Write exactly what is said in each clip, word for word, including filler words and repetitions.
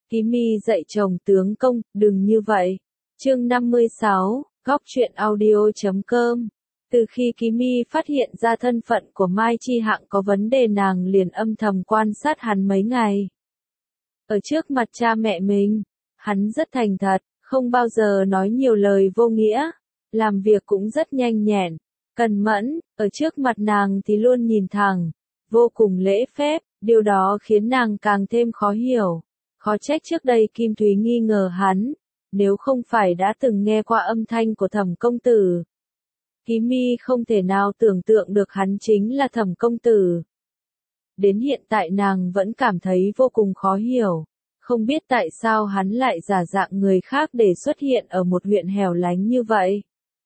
Ký Mi dạy chồng tướng công, đừng như vậy. Chương năm mươi sáu, góc truyện audio chấm com. Từ khi Ký Mi phát hiện ra thân phận của Mai Chi Hạng có vấn đề, nàng liền âm thầm quan sát hắn mấy ngày. Ở trước mặt cha mẹ mình, hắn rất thành thật, không bao giờ nói nhiều lời vô nghĩa, làm việc cũng rất nhanh nhẹn, cần mẫn, ở trước mặt nàng thì luôn nhìn thẳng, vô cùng lễ phép, điều đó khiến nàng càng thêm khó hiểu. Khó trách trước đây Kim Thúy nghi ngờ hắn, nếu không phải đã từng nghe qua âm thanh của Thẩm công tử. Ký Mi không thể nào tưởng tượng được hắn chính là Thẩm công tử. Đến hiện tại nàng vẫn cảm thấy vô cùng khó hiểu, không biết tại sao hắn lại giả dạng người khác để xuất hiện ở một huyện hẻo lánh như vậy.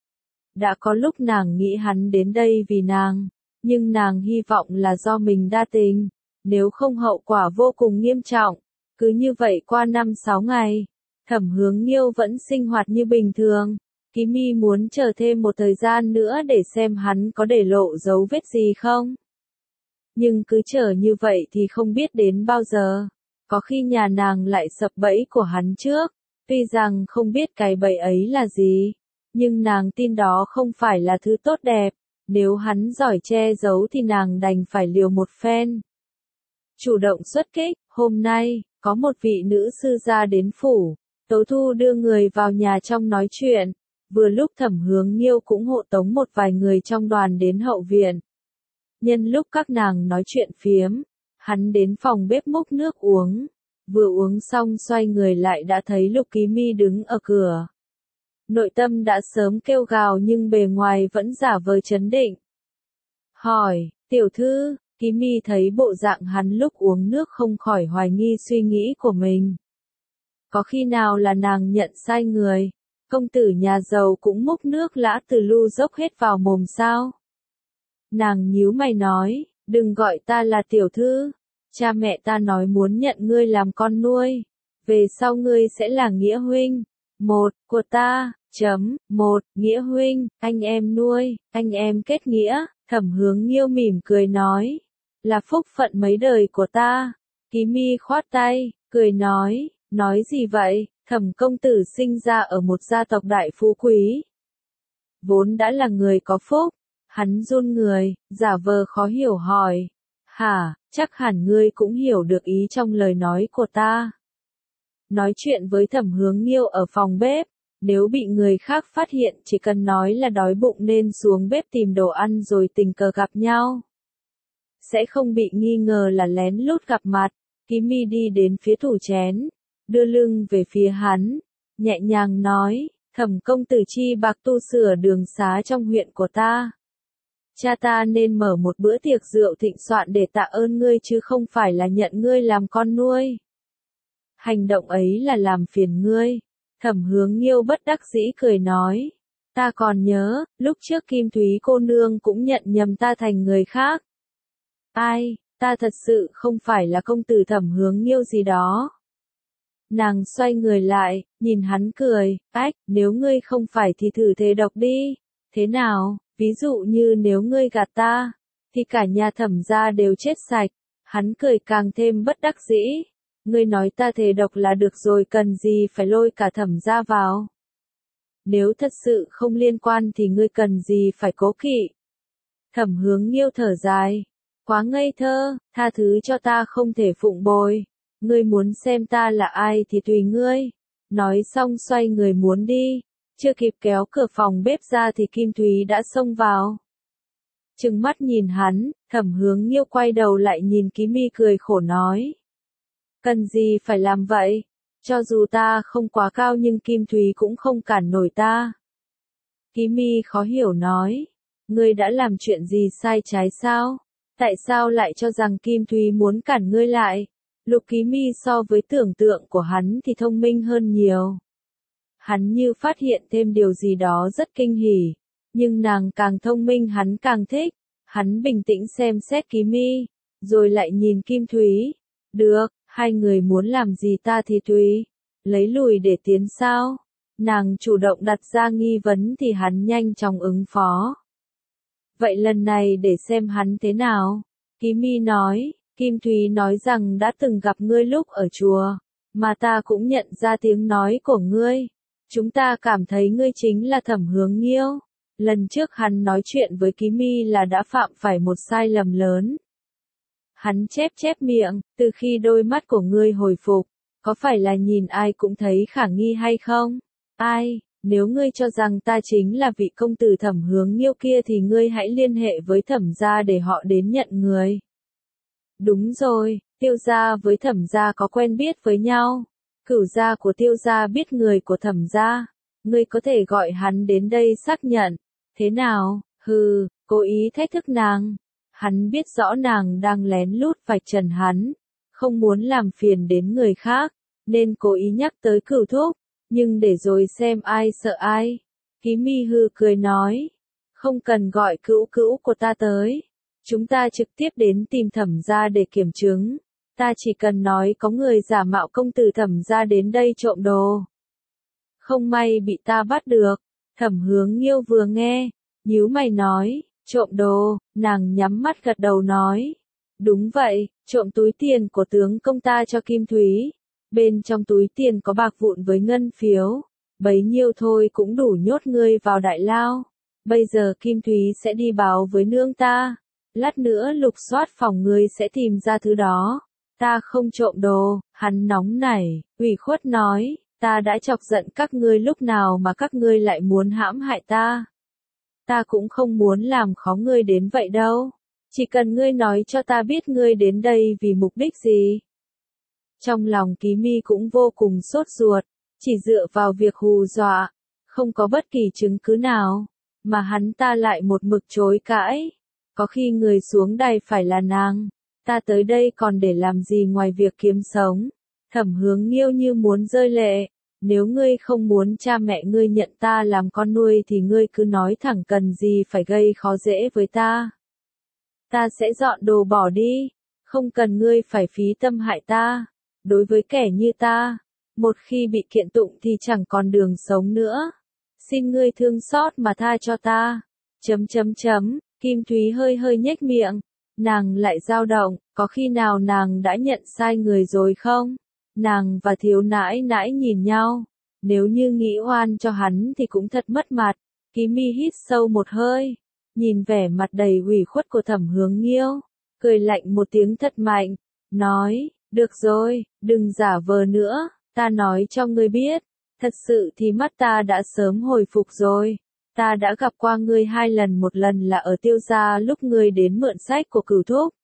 Đã có lúc nàng nghĩ hắn đến đây vì nàng, nhưng nàng hy vọng là do mình đa tình, nếu không hậu quả vô cùng nghiêm trọng. Cứ như vậy qua năm sáu ngày, Thẩm Hướng Nghiêu vẫn sinh hoạt như bình thường. Ký Mi muốn chờ thêm một thời gian nữa để xem hắn có để lộ dấu vết gì không. Nhưng cứ chờ như vậy thì không biết đến bao giờ. Có khi nhà nàng lại sập bẫy của hắn trước. Tuy rằng không biết cái bẫy ấy là gì, nhưng nàng tin đó không phải là thứ tốt đẹp. Nếu hắn giỏi che giấu thì nàng đành phải liều một phen. Chủ động xuất kích, hôm nay, có một vị nữ sư gia đến phủ. Tố Thu đưa người vào nhà trong nói chuyện. Vừa lúc Thẩm Hướng Nghiêu cũng hộ tống một vài người trong đoàn đến hậu viện. Nhân lúc các nàng nói chuyện phiếm, hắn đến phòng bếp múc nước uống. Vừa uống xong xoay người lại đã thấy Lục Ký Mi đứng ở cửa. Nội tâm đã sớm kêu gào nhưng bề ngoài vẫn giả vờ trấn định. Hỏi, tiểu thư, Ký Mi thấy bộ dạng hắn lúc uống nước không khỏi hoài nghi suy nghĩ của mình. Có khi nào là nàng nhận sai người, công tử nhà giàu cũng múc nước lã từ lu dốc hết vào mồm sao? Nàng nhíu mày nói, đừng gọi ta là tiểu thư, cha mẹ ta nói muốn nhận ngươi làm con nuôi, về sau ngươi sẽ là nghĩa huynh, một, của ta, chấm, một, nghĩa huynh, anh em nuôi, anh em kết nghĩa. Thẩm Hướng Nghiêu mỉm cười nói, là phúc phận mấy đời của ta. Ký Mi khoát tay, cười nói, nói gì vậy? Thẩm công tử sinh ra ở một gia tộc đại phú quý, vốn đã là người có phúc. Hắn run người, giả vờ khó hiểu hỏi, hả, chắc hẳn ngươi cũng hiểu được ý trong lời nói của ta. Nói chuyện với Thẩm Hướng Nghiêu ở phòng bếp, nếu bị người khác phát hiện chỉ cần nói là đói bụng nên xuống bếp tìm đồ ăn rồi tình cờ gặp nhau. Sẽ không bị nghi ngờ là lén lút gặp mặt. Ký Mi đi đến phía tủ chén, đưa lưng về phía hắn, nhẹ nhàng nói, Thẩm công tử chi bạc tu sửa đường xá trong huyện của ta. Cha ta nên mở một bữa tiệc rượu thịnh soạn để tạ ơn ngươi chứ không phải là nhận ngươi làm con nuôi. Hành động ấy là làm phiền ngươi. Thẩm Hướng Nghiêu bất đắc dĩ cười nói, ta còn nhớ, lúc trước Kim Thúy cô nương cũng nhận nhầm ta thành người khác. Ai, ta thật sự không phải là công tử Thẩm Hướng Nghiêu gì đó. Nàng xoay người lại, nhìn hắn cười, ách, nếu ngươi không phải thì thử thế độc đi. Thế nào, ví dụ như nếu ngươi gạt ta, thì cả nhà Thẩm gia đều chết sạch. Hắn cười càng thêm bất đắc dĩ. Ngươi nói ta thề độc là được rồi, cần gì phải lôi cả Thẩm gia vào. Nếu thật sự không liên quan thì ngươi cần gì phải cố kỵ. Thẩm Hướng Nghiêu thở dài, quá ngây thơ, tha thứ cho ta không thể phụng bồi. Ngươi muốn xem ta là ai thì tùy ngươi. Nói xong xoay người muốn đi, chưa kịp kéo cửa phòng bếp ra thì Kim Thúy đã xông vào. Trừng mắt nhìn hắn, Thẩm Hướng Nghiêu quay đầu lại nhìn Ký Mi cười khổ nói, cần gì phải làm vậy? Cho dù ta không quá cao nhưng Kim Thúy cũng không cản nổi ta. Ký Mi khó hiểu nói, ngươi đã làm chuyện gì sai trái sao? Tại sao lại cho rằng Kim Thúy muốn cản ngươi lại? Lục Ký Mi so với tưởng tượng của hắn thì thông minh hơn nhiều. Hắn như phát hiện thêm điều gì đó rất kinh hỉ, nhưng nàng càng thông minh hắn càng thích. Hắn bình tĩnh xem xét Ký Mi, rồi lại nhìn Kim Thúy. Được, hai người muốn làm gì ta thì tùy. Lấy lùi để tiến sao? Nàng chủ động đặt ra nghi vấn thì hắn nhanh chóng ứng phó. Vậy lần này để xem hắn thế nào. Ký Mi nói, Kim Thúy nói rằng đã từng gặp ngươi lúc ở chùa. Mà ta cũng nhận ra tiếng nói của ngươi. Chúng ta cảm thấy ngươi chính là Thẩm Hướng Nghiêu. Lần trước hắn nói chuyện với Ký Mi là đã phạm phải một sai lầm lớn. Hắn chép chép miệng, từ khi đôi mắt của ngươi hồi phục, có phải là nhìn ai cũng thấy khả nghi hay không? Ai, nếu ngươi cho rằng ta chính là vị công tử Thẩm Hướng Nghiêu kia thì ngươi hãy liên hệ với Thẩm gia để họ đến nhận người. Đúng rồi, Tiêu gia với Thẩm gia có quen biết với nhau. Cửu gia của Tiêu gia biết người của Thẩm gia. Ngươi có thể gọi hắn đến đây xác nhận. Thế nào? Hừ, cố ý thách thức nàng. Hắn biết rõ nàng đang lén lút vạch trần hắn, không muốn làm phiền đến người khác, nên cố ý nhắc tới Cửu thúc, nhưng để rồi xem ai sợ ai. Ký Mi hư cười nói, không cần gọi cữu cữu của ta tới, chúng ta trực tiếp đến tìm Thẩm gia để kiểm chứng, ta chỉ cần nói có người giả mạo công tử Thẩm gia đến đây trộm đồ. Không may bị ta bắt được. Thẩm Hướng Nghiêu vừa nghe, nhíu mày nói, trộm đồ, nàng nhắm mắt gật đầu nói. Đúng vậy, trộm túi tiền của tướng công ta cho Kim Thúy. Bên trong túi tiền có bạc vụn với ngân phiếu. Bấy nhiêu thôi cũng đủ nhốt ngươi vào đại lao. Bây giờ Kim Thúy sẽ đi báo với nương ta. Lát nữa lục soát phòng ngươi sẽ tìm ra thứ đó. Ta không trộm đồ, hắn nóng nảy, ủy khuất nói. Ta đã chọc giận các ngươi lúc nào mà các ngươi lại muốn hãm hại ta. Ta cũng không muốn làm khó ngươi đến vậy đâu. Chỉ cần ngươi nói cho ta biết ngươi đến đây vì mục đích gì. Trong lòng Ký Mi cũng vô cùng sốt ruột, chỉ dựa vào việc hù dọa, không có bất kỳ chứng cứ nào, mà hắn ta lại một mực chối cãi. Có khi người xuống đây phải là nàng, ta tới đây còn để làm gì ngoài việc kiếm sống. Thẩm Hướng Nghiêu như muốn rơi lệ. Nếu ngươi không muốn cha mẹ ngươi nhận ta làm con nuôi thì ngươi cứ nói thẳng, cần gì phải gây khó dễ với ta. Ta sẽ dọn đồ bỏ đi, không cần ngươi phải phí tâm hại ta. Đối với kẻ như ta, một khi bị kiện tụng thì chẳng còn đường sống nữa. Xin ngươi thương xót mà tha cho ta. Chấm chấm chấm, Kim Thúy hơi hơi nhếch miệng, nàng lại dao động, có khi nào nàng đã nhận sai người rồi không? Nàng và thiếu nãi nãi nhìn nhau, nếu như nghĩ oan cho hắn thì cũng thật mất mặt. Ký Mi hít sâu một hơi, nhìn vẻ mặt đầy ủy khuất của Thẩm Hướng Nghiêu, cười lạnh một tiếng thật mạnh, nói, được rồi, đừng giả vờ nữa, ta nói cho ngươi biết, thật sự thì mắt ta đã sớm hồi phục rồi. Ta đã gặp qua ngươi hai lần, một lần là ở Tiêu gia lúc ngươi đến mượn sách của Cửu thúc.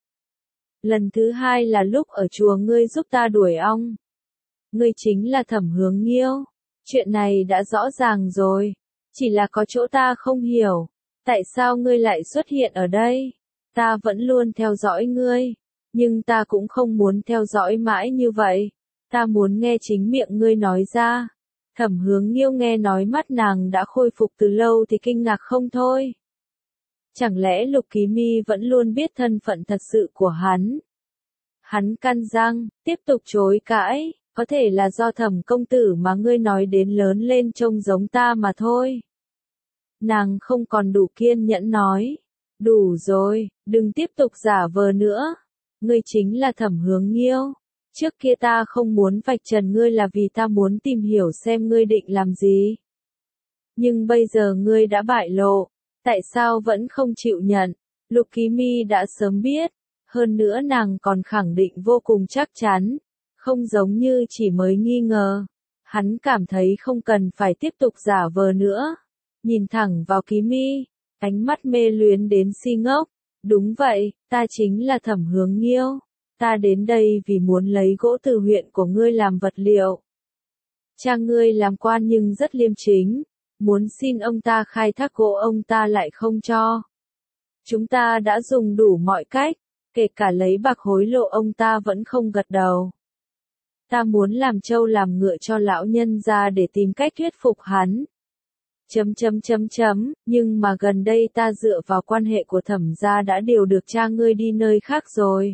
Lần thứ hai là lúc ở chùa ngươi giúp ta đuổi ong. Ngươi chính là Thẩm Hướng Nghiêu. Chuyện này đã rõ ràng rồi. Chỉ là có chỗ ta không hiểu. Tại sao ngươi lại xuất hiện ở đây? Ta vẫn luôn theo dõi ngươi. Nhưng ta cũng không muốn theo dõi mãi như vậy. Ta muốn nghe chính miệng ngươi nói ra. Thẩm Hướng Nghiêu nghe nói mắt nàng đã khôi phục từ lâu thì kinh ngạc không thôi. Chẳng lẽ Lục Ký Mi vẫn luôn biết thân phận thật sự của hắn? Hắn căn răng, tiếp tục chối cãi, có thể là do Thẩm công tử mà ngươi nói đến lớn lên trông giống ta mà thôi. Nàng không còn đủ kiên nhẫn nói, đủ rồi, đừng tiếp tục giả vờ nữa. Ngươi chính là Thẩm Hướng Nghiêu. Trước kia ta không muốn vạch trần ngươi là vì ta muốn tìm hiểu xem ngươi định làm gì. Nhưng bây giờ ngươi đã bại lộ, tại sao vẫn không chịu nhận? Lục Ký Mi đã sớm biết, hơn nữa nàng còn khẳng định vô cùng chắc chắn, không giống như chỉ mới nghi ngờ. Hắn cảm thấy không cần phải tiếp tục giả vờ nữa. Nhìn thẳng vào Ký Mi, ánh mắt mê luyến đến si ngốc. Đúng vậy, ta chính là Thẩm Hướng Nghiêu. Ta đến đây vì muốn lấy gỗ từ huyện của ngươi làm vật liệu. Cha ngươi làm quan nhưng rất liêm chính, muốn xin ông ta khai thác gỗ ông ta lại không cho. Chúng ta đã dùng đủ mọi cách, kể cả lấy bạc hối lộ ông ta vẫn không gật đầu. Ta muốn làm trâu làm ngựa cho lão nhân ra để tìm cách thuyết phục hắn. Chấm chấm chấm chấm, nhưng mà gần đây ta dựa vào quan hệ của Thẩm gia đã điều được cha ngươi đi nơi khác rồi.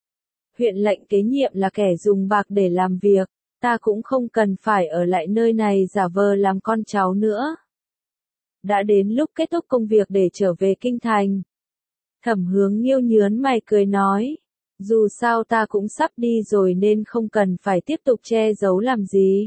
Huyện lệnh kế nhiệm là kẻ dùng bạc để làm việc, ta cũng không cần phải ở lại nơi này giả vờ làm con cháu nữa. Đã đến lúc kết thúc công việc để trở về kinh thành. Thẩm Hướng Nghiêu nhớn mày cười nói, Dù sao ta cũng sắp đi rồi nên không cần phải tiếp tục che giấu làm gì.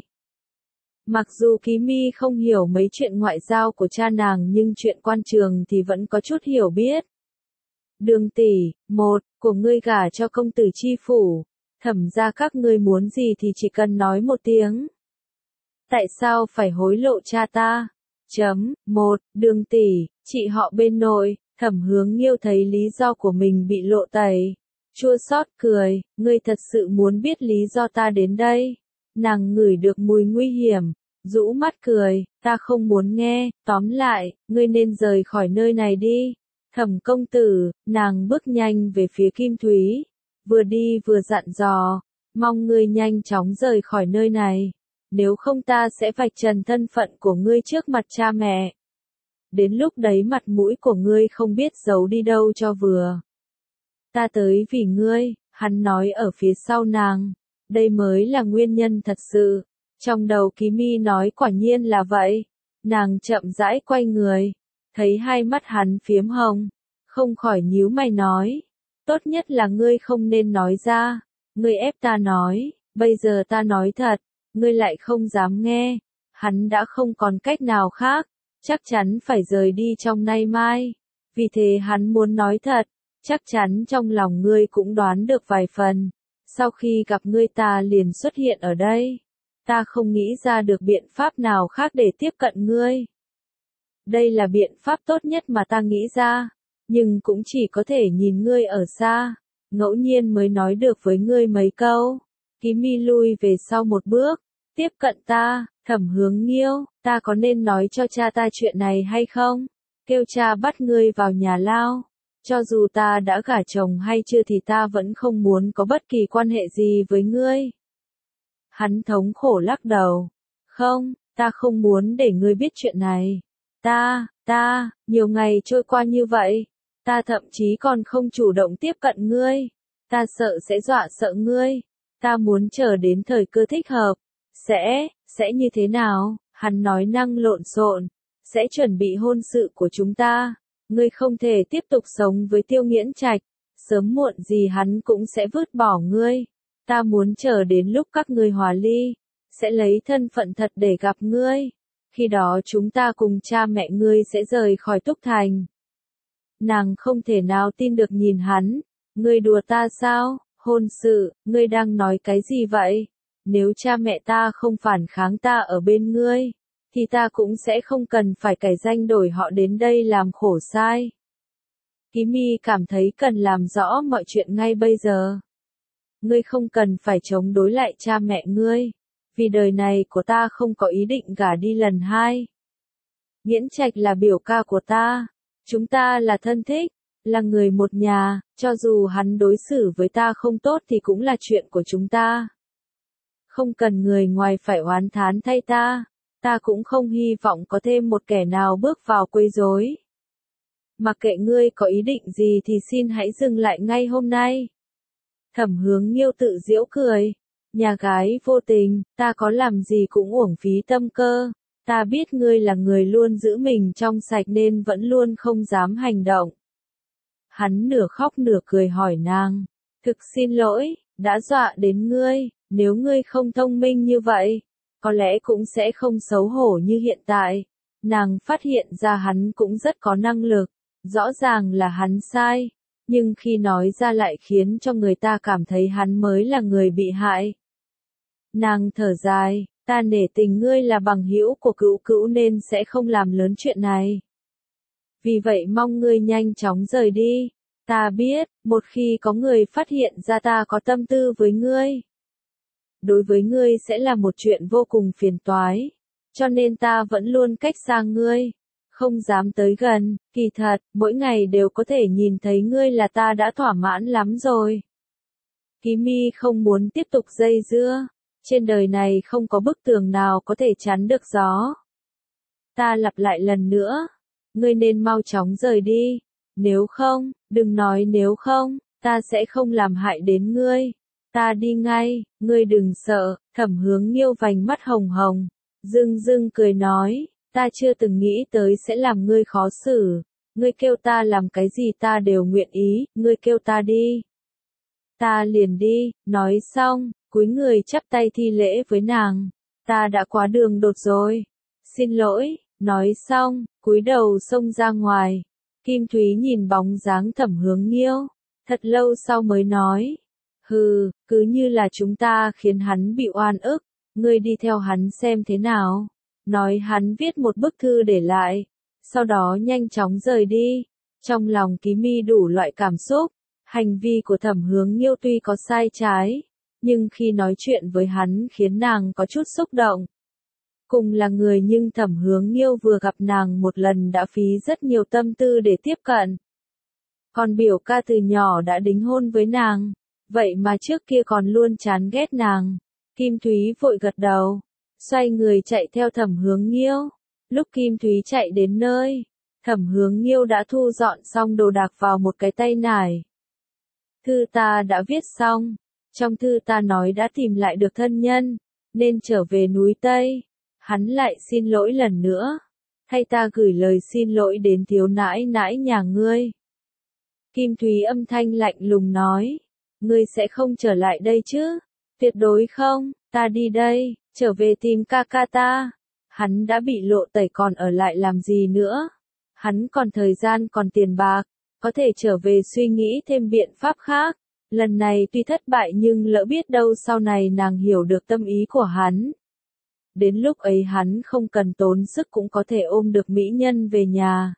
Mặc dù Ký Mi không hiểu mấy chuyện ngoại giao của cha nàng nhưng chuyện quan trường thì vẫn có chút hiểu biết. Đường tỷ, một, của ngươi gả cho công tử chi phủ, thẩm ra các ngươi muốn gì thì chỉ cần nói một tiếng. Tại sao phải hối lộ cha ta? Chấm, một, đường tỷ, chị họ bên nội, Thẩm Hướng Nghiêu thấy lý do của mình bị lộ tẩy. Chua xót cười, ngươi thật sự muốn biết lý do ta đến đây. Nàng ngửi được mùi nguy hiểm, rũ mắt cười, ta không muốn nghe, tóm lại, ngươi nên rời khỏi nơi này đi. Thẩm công tử, nàng bước nhanh về phía Kim Thúy, vừa đi vừa dặn dò, mong ngươi nhanh chóng rời khỏi nơi này, nếu không ta sẽ vạch trần thân phận của ngươi trước mặt cha mẹ. Đến lúc đấy mặt mũi của ngươi không biết giấu đi đâu cho vừa. Ta tới vì ngươi, hắn nói ở phía sau nàng, đây mới là nguyên nhân thật sự. Trong đầu Ký Mi nói quả nhiên là vậy, nàng chậm rãi quay người, thấy hai mắt hắn phiếm hồng, không khỏi nhíu mày nói, tốt nhất là ngươi không nên nói ra, ngươi ép ta nói, bây giờ ta nói thật, ngươi lại không dám nghe, hắn đã không còn cách nào khác, chắc chắn phải rời đi trong nay mai, vì thế hắn muốn nói thật, chắc chắn trong lòng ngươi cũng đoán được vài phần, sau khi gặp ngươi ta liền xuất hiện ở đây, ta không nghĩ ra được biện pháp nào khác để tiếp cận ngươi. Đây là biện pháp tốt nhất mà ta nghĩ ra, nhưng cũng chỉ có thể nhìn ngươi ở xa, ngẫu nhiên mới nói được với ngươi mấy câu. Ký Mi lui về sau một bước, tiếp cận ta, Thẩm Hướng Nghiêu, ta có nên nói cho cha ta chuyện này hay không? Kêu cha bắt ngươi vào nhà lao. Cho dù ta đã gả chồng hay chưa thì ta vẫn không muốn có bất kỳ quan hệ gì với ngươi. Hắn thống khổ lắc đầu. Không, ta không muốn để ngươi biết chuyện này. Ta, ta, nhiều ngày trôi qua như vậy, ta thậm chí còn không chủ động tiếp cận ngươi. Ta sợ sẽ dọa sợ ngươi. Ta muốn chờ đến thời cơ thích hợp. Sẽ, sẽ như thế nào? Hắn nói năng lộn xộn. Sẽ chuẩn bị hôn sự của chúng ta. Ngươi không thể tiếp tục sống với Tiêu Nghiễn Trạch. Sớm muộn gì hắn cũng sẽ vứt bỏ ngươi. Ta muốn chờ đến lúc các ngươi hòa ly. Sẽ lấy thân phận thật để gặp ngươi. Khi đó chúng ta cùng cha mẹ ngươi sẽ rời khỏi Túc Thành. Nàng không thể nào tin được nhìn hắn. Ngươi đùa ta sao? Hôn sự, ngươi đang nói cái gì vậy? Nếu cha mẹ ta không phản kháng ta ở bên ngươi, thì ta cũng sẽ không cần phải cải danh đổi họ đến đây làm khổ sai. Ký Mi cảm thấy cần làm rõ mọi chuyện ngay bây giờ. Ngươi không cần phải chống đối lại cha mẹ ngươi, vì đời này của ta không có ý định gả đi lần hai. Nghiễn Trạch là biểu ca của ta, chúng ta là thân thích, là người một nhà, cho dù hắn đối xử với ta không tốt thì cũng là chuyện của chúng ta. Không cần người ngoài phải oán thán thay ta, ta cũng không hy vọng có thêm một kẻ nào bước vào quấy rối. Mặc kệ ngươi có ý định gì thì xin hãy dừng lại ngay hôm nay. Thẩm Hướng Nghiêu tự giễu cười, nhà gái vô tình, ta có làm gì cũng uổng phí tâm cơ, ta biết ngươi là người luôn giữ mình trong sạch nên vẫn luôn không dám hành động. Hắn nửa khóc nửa cười hỏi nàng, thực xin lỗi, đã dọa đến ngươi, nếu ngươi không thông minh như vậy, có lẽ cũng sẽ không xấu hổ như hiện tại. Nàng phát hiện ra hắn cũng rất có năng lực, rõ ràng là hắn sai, nhưng khi nói ra lại khiến cho người ta cảm thấy hắn mới là người bị hại. Nàng thở dài, ta nể tình ngươi là bằng hữu của Cữu Cữu nên sẽ không làm lớn chuyện này. Vì vậy mong ngươi nhanh chóng rời đi. Ta biết, một khi có người phát hiện ra ta có tâm tư với ngươi, đối với ngươi sẽ là một chuyện vô cùng phiền toái, cho nên ta vẫn luôn cách xa ngươi, không dám tới gần, kỳ thật, mỗi ngày đều có thể nhìn thấy ngươi là ta đã thỏa mãn lắm rồi. Ký Mi không muốn tiếp tục dây dưa, trên đời này không có bức tường nào có thể chắn được gió. Ta lặp lại lần nữa, ngươi nên mau chóng rời đi, nếu không, đừng nói nếu không, ta sẽ không làm hại đến ngươi. Ta đi ngay, ngươi đừng sợ. Thẩm Hướng Nghiêu vành mắt hồng hồng, dưng dưng cười nói, ta chưa từng nghĩ tới sẽ làm ngươi khó xử, ngươi kêu ta làm cái gì ta đều nguyện ý, ngươi kêu ta đi. ta liền đi, nói xong, cúi người chắp tay thi lễ với nàng, ta đã quá đường đột rồi, xin lỗi, nói xong, cúi đầu xông ra ngoài. Kim Thúy nhìn bóng dáng Thẩm Hướng Nghiêu, thật lâu sau mới nói, hừ, cứ như là chúng ta khiến hắn bị oan ức, ngươi đi theo hắn xem thế nào. Nói hắn viết một bức thư để lại, sau đó nhanh chóng rời đi. Trong lòng Ký Mi đủ loại cảm xúc, hành vi của Thẩm Hướng Nghiêu tuy có sai trái, nhưng khi nói chuyện với hắn khiến nàng có chút xúc động. Cùng là người nhưng Thẩm Hướng Nghiêu vừa gặp nàng một lần đã phí rất nhiều tâm tư để tiếp cận. Còn biểu ca từ nhỏ đã đính hôn với nàng, vậy mà trước kia còn luôn chán ghét nàng. Kim Thúy vội gật đầu, xoay người chạy theo Thẩm Hướng Nghiêu. Lúc Kim Thúy chạy đến nơi, Thẩm Hướng Nghiêu đã thu dọn xong đồ đạc vào một cái tay nải. Thư ta đã viết xong, trong thư ta nói đã tìm lại được thân nhân, nên trở về núi Tây. Hắn lại xin lỗi lần nữa, thay ta gửi lời xin lỗi đến thiếu nãi nãi nhà ngươi. Kim Thúy âm thanh lạnh lùng nói, ngươi sẽ không trở lại đây chứ? Tuyệt đối không, ta đi đây, trở về tìm ca ca ta. Hắn đã bị lộ tẩy còn ở lại làm gì nữa? Hắn còn thời gian còn tiền bạc, có thể trở về suy nghĩ thêm biện pháp khác. Lần này tuy thất bại nhưng lỡ biết đâu sau này nàng hiểu được tâm ý của hắn. Đến lúc ấy hắn không cần tốn sức cũng có thể ôm được mỹ nhân về nhà.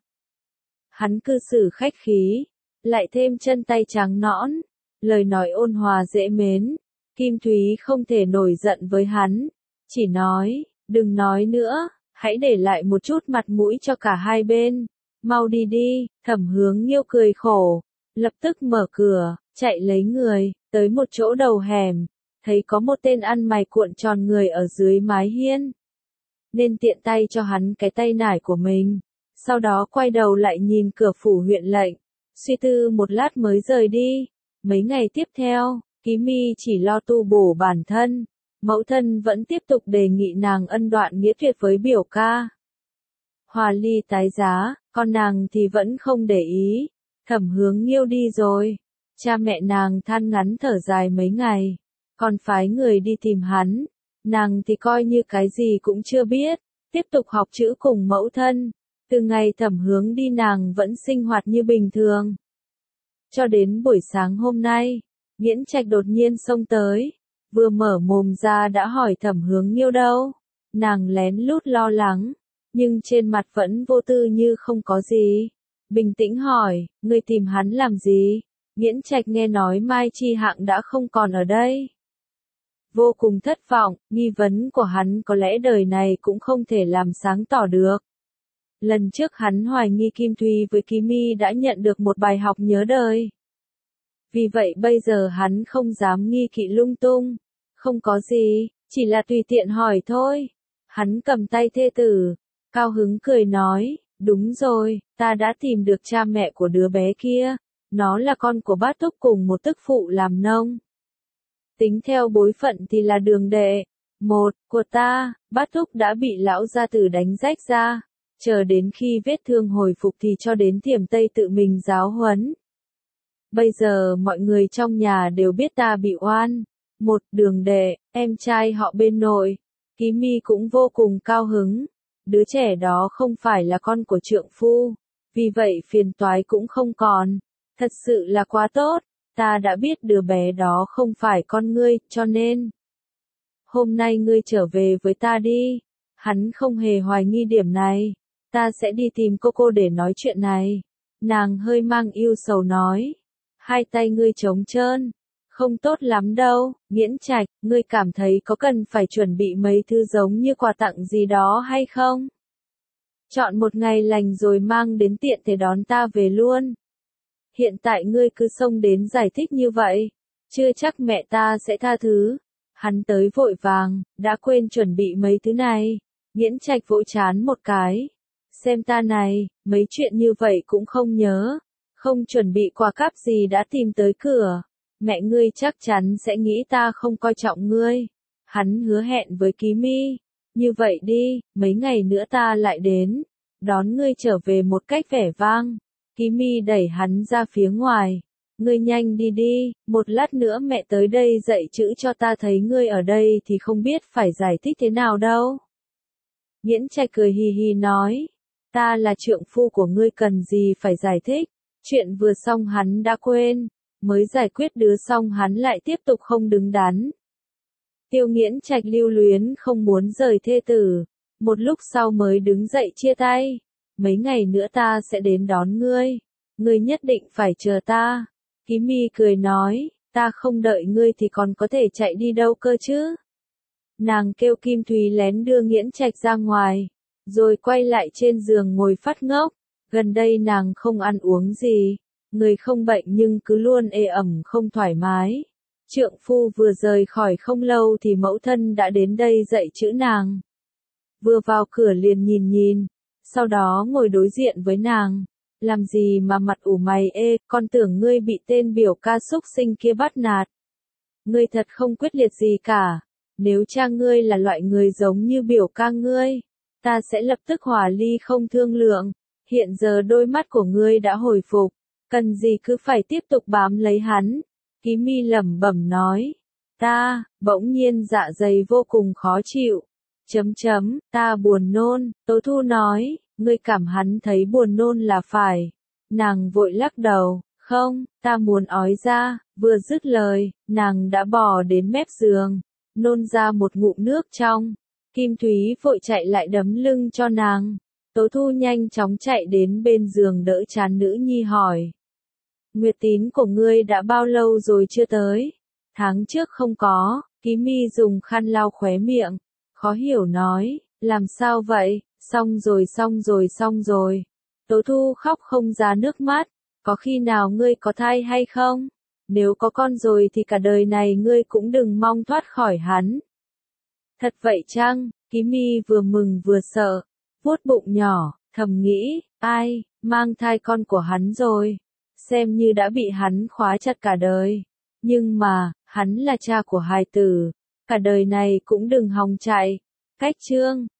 Hắn cư xử khách khí, lại thêm chân tay trắng nõn, lời nói ôn hòa dễ mến. Kim Thúy không thể nổi giận với hắn, chỉ nói, đừng nói nữa, hãy để lại một chút mặt mũi cho cả hai bên. Mau đi đi. Thẩm Hướng Nghiêu cười khổ, lập tức mở cửa, chạy lấy người, tới một chỗ đầu hẻm, thấy có một tên ăn mày cuộn tròn người ở dưới mái hiên. Nên tiện tay cho hắn cái tay nải của mình, sau đó quay đầu lại nhìn cửa phủ huyện lệnh, suy tư một lát mới rời đi. Mấy ngày tiếp theo, Ký Mi chỉ lo tu bổ bản thân, mẫu thân vẫn tiếp tục đề nghị nàng ân đoạn nghĩa tuyệt với biểu ca. Hòa ly tái giá, con nàng thì vẫn không để ý. Thẩm Hướng Nghiêu đi rồi, cha mẹ nàng than ngắn thở dài mấy ngày, còn phái người đi tìm hắn. Nàng thì coi như cái gì cũng chưa biết, tiếp tục học chữ cùng mẫu thân. Từ ngày Thẩm Hướng đi nàng vẫn sinh hoạt như bình thường. Cho đến buổi sáng hôm nay, Nghiễn Trạch đột nhiên xông tới, vừa mở mồm ra đã hỏi Thẩm Hướng Nghiêu đâu. Nàng lén lút lo lắng, nhưng trên mặt vẫn vô tư như không có gì. Bình tĩnh hỏi, ngươi tìm hắn làm gì? Nghiễn Trạch nghe nói Mai Chi Hạng đã không còn ở đây. Vô cùng thất vọng, nghi vấn của hắn có lẽ đời này cũng không thể làm sáng tỏ được. Lần trước hắn hoài nghi Kim Thúy với Ký Mi đã nhận được một bài học nhớ đời. Vì vậy bây giờ hắn không dám nghi kỵ lung tung. Không có gì, chỉ là tùy tiện hỏi thôi. Hắn cầm tay thê tử, cao hứng cười nói, đúng rồi, ta đã tìm được cha mẹ của đứa bé kia. Nó là con của bát thúc cùng một tức phụ làm nông. Tính theo bối phận thì là đường đệ. Một, của ta, bát thúc đã bị lão gia tử đánh rách ra. Chờ đến khi vết thương hồi phục thì cho đến Thiểm Tây tự mình giáo huấn. Bây giờ mọi người trong nhà đều biết ta bị oan. Một, đường đệ, em trai họ bên nội. Ký Mi cũng vô cùng cao hứng. Đứa trẻ đó không phải là con của trượng phu. Vì vậy phiền toái cũng không còn. Thật sự là quá tốt. Ta đã biết đứa bé đó không phải con ngươi, cho nên hôm nay ngươi trở về với ta đi. Hắn không hề hoài nghi điểm này. Ta sẽ đi tìm cô cô để nói chuyện này. Nàng hơi mang ưu sầu nói. Hai tay ngươi trống trơn. Không tốt lắm đâu. Nghiễn Trạch, ngươi cảm thấy có cần phải chuẩn bị mấy thứ giống như quà tặng gì đó hay không? Chọn một ngày lành rồi mang đến tiện thể đón ta về luôn. Hiện tại ngươi cứ xông đến giải thích như vậy, chưa chắc mẹ ta sẽ tha thứ. Hắn tới vội vàng, đã quên chuẩn bị mấy thứ này. Nghiễn Trạch vỗ chán một cái. Xem ta này, mấy chuyện như vậy cũng không nhớ. Không chuẩn bị quà cáp gì đã tìm tới cửa. Mẹ ngươi chắc chắn sẽ nghĩ ta không coi trọng ngươi. Hắn hứa hẹn với Ký Mi. Như vậy đi, mấy ngày nữa ta lại đến. Đón ngươi trở về một cách vẻ vang. Ký Mi đẩy hắn ra phía ngoài. Ngươi nhanh đi đi, một lát nữa mẹ tới đây dạy chữ cho ta, thấy ngươi ở đây thì không biết phải giải thích thế nào đâu. Nghiễn Trạch cười hì hì nói, ta là trượng phu của ngươi cần gì phải giải thích, chuyện vừa xong hắn đã quên, mới giải quyết đứa xong hắn lại tiếp tục không đứng đắn. Tiêu Nghiễn Trạch lưu luyến không muốn rời thê tử, một lúc sau mới đứng dậy chia tay, mấy ngày nữa ta sẽ đến đón ngươi, ngươi nhất định phải chờ ta. Ký Mi cười nói, ta không đợi ngươi thì còn có thể chạy đi đâu cơ chứ. Nàng kêu Kim Thúy lén đưa Nghiễn Trạch ra ngoài, rồi quay lại trên giường ngồi phát ngốc, gần đây nàng không ăn uống gì, người không bệnh nhưng cứ luôn ê ẩm không thoải mái. Trượng phu vừa rời khỏi không lâu thì mẫu thân đã đến đây dạy chữ nàng. Vừa vào cửa liền nhìn nhìn, sau đó ngồi đối diện với nàng. Làm gì mà mặt ủ mày ê, con tưởng ngươi bị tên biểu ca xúc sinh kia bắt nạt. Ngươi thật không quyết liệt gì cả, nếu cha ngươi là loại người giống như biểu ca ngươi, ta sẽ lập tức hòa ly không thương lượng, hiện giờ đôi mắt của ngươi đã hồi phục, cần gì cứ phải tiếp tục bám lấy hắn. Ký Mi lẩm bẩm nói, ta, bỗng nhiên dạ dày vô cùng khó chịu, chấm chấm, ta buồn nôn, Tố Thu nói, ngươi cảm hắn thấy buồn nôn là phải. Nàng vội lắc đầu, không, ta muốn ói ra, vừa dứt lời, nàng đã bò đến mép giường, nôn ra một ngụm nước trong. Kim Thúy vội chạy lại đấm lưng cho nàng. Tố Thu nhanh chóng chạy đến bên giường đỡ chán nữ nhi hỏi. Nguyệt tín của ngươi đã bao lâu rồi chưa tới? Tháng trước không có, Ký Mi dùng khăn lau khóe miệng, khó hiểu nói, làm sao vậy, xong rồi xong rồi xong rồi. Tố Thu khóc không ra nước mắt, có khi nào ngươi có thai hay không? Nếu có con rồi thì cả đời này ngươi cũng đừng mong thoát khỏi hắn. Thật vậy chăng? Ký Mi vừa mừng vừa sợ, vuốt bụng nhỏ, thầm nghĩ, ai, mang thai con của hắn rồi, xem như đã bị hắn khóa chặt cả đời. Nhưng mà, hắn là cha của hài tử, cả đời này cũng đừng hòng chạy. Cách chương